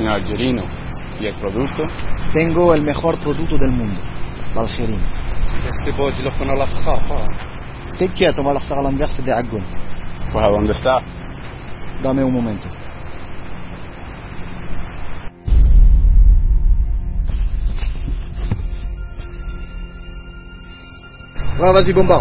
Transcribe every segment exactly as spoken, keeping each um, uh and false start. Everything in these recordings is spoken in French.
vino algerino. ¿Y el producto? Tengo el mejor producto del mundo, l'Algérine. C'est beau, dis-leur qu'on a la frappe. T'es quieto, on va leur faire à l'envers, c'est des agon. Pues ¿a dónde está? Dame un momento. Ouais, vas-y, bombarde.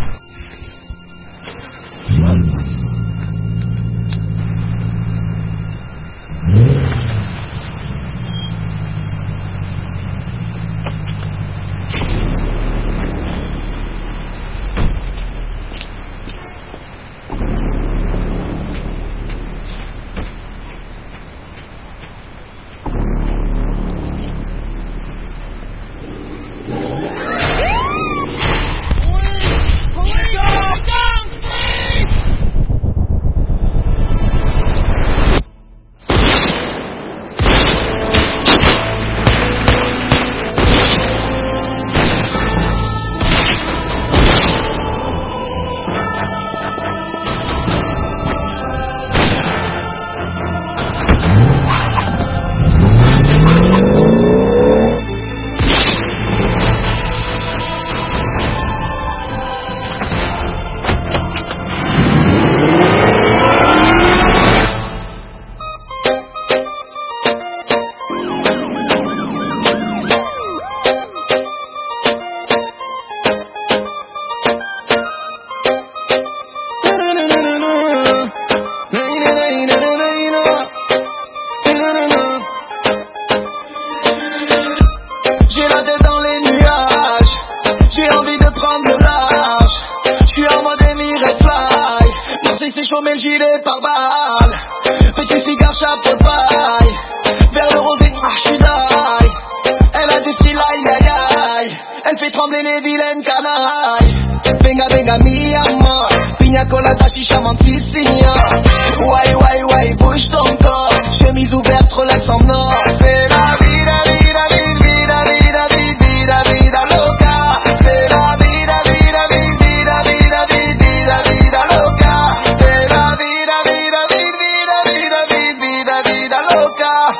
J'ai la tête dans les nuages, j'ai envie de prendre le large. J'suis en mode Emirates Fly, danser c'est chaud mais le gilet par balle. Petit cigare, chapeau de paille, vers le rosé, ah j'suis d'ail. Elle a du style, aïe aïe aïe, elle fait trembler les vilaines canailles. Venga venga mi amor, piña colada, chicha, mantisigna. Ouais ouais ouais, bouge ton corps, chemise ouverte, Rolex en or. C'est la vida, vida, vida, vida, vida, vida, vida loca. C'est la vida, vida, vida, vida, vida, vida loca. C'est la vida, vida, vida, vida, vida, vida, vida loca.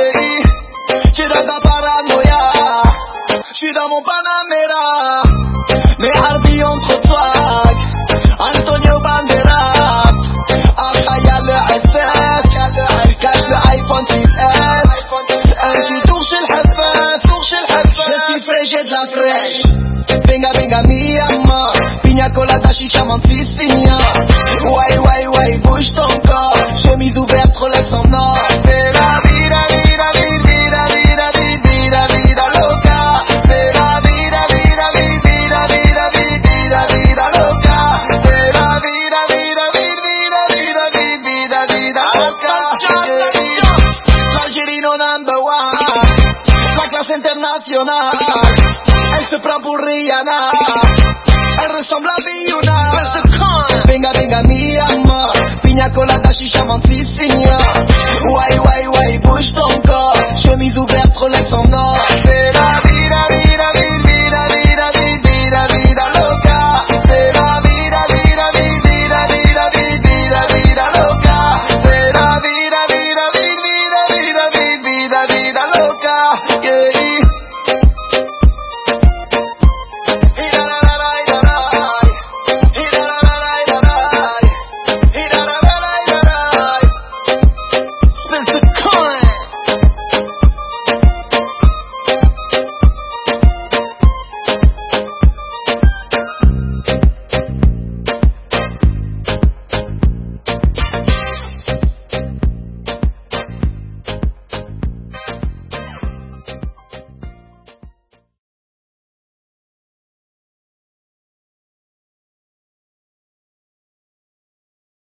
Yeah. J'suis dans ta paranoïa, j'suis dans mon Panamera. Mais Harvey ont trop de swag, Antonio Banderas. Ah, y'a le S S, cache le iPhone six S. Un qui touche le Heffes, je suis frais, j'ai de la fraîche. Venga, venga, mi amor, piña colada, chicha, mantisigna. Ouais, ouais, ouais, bouge ton corps, chemise ouverte, Rolex en or. C'est la vida, vida, vida, vida, vida, vida, vida loca. C'est la vida, vida, vida, vida, vida, vida loca. C'est la vida, vida, vida, vida, vida, vida, vida loca. L'Algérino number one, la classe internationale. Elle se prend pour Rihanna, elle ressemble à Fiona. Venga, venga, mi amor, piña colada, chicha, mantisigna.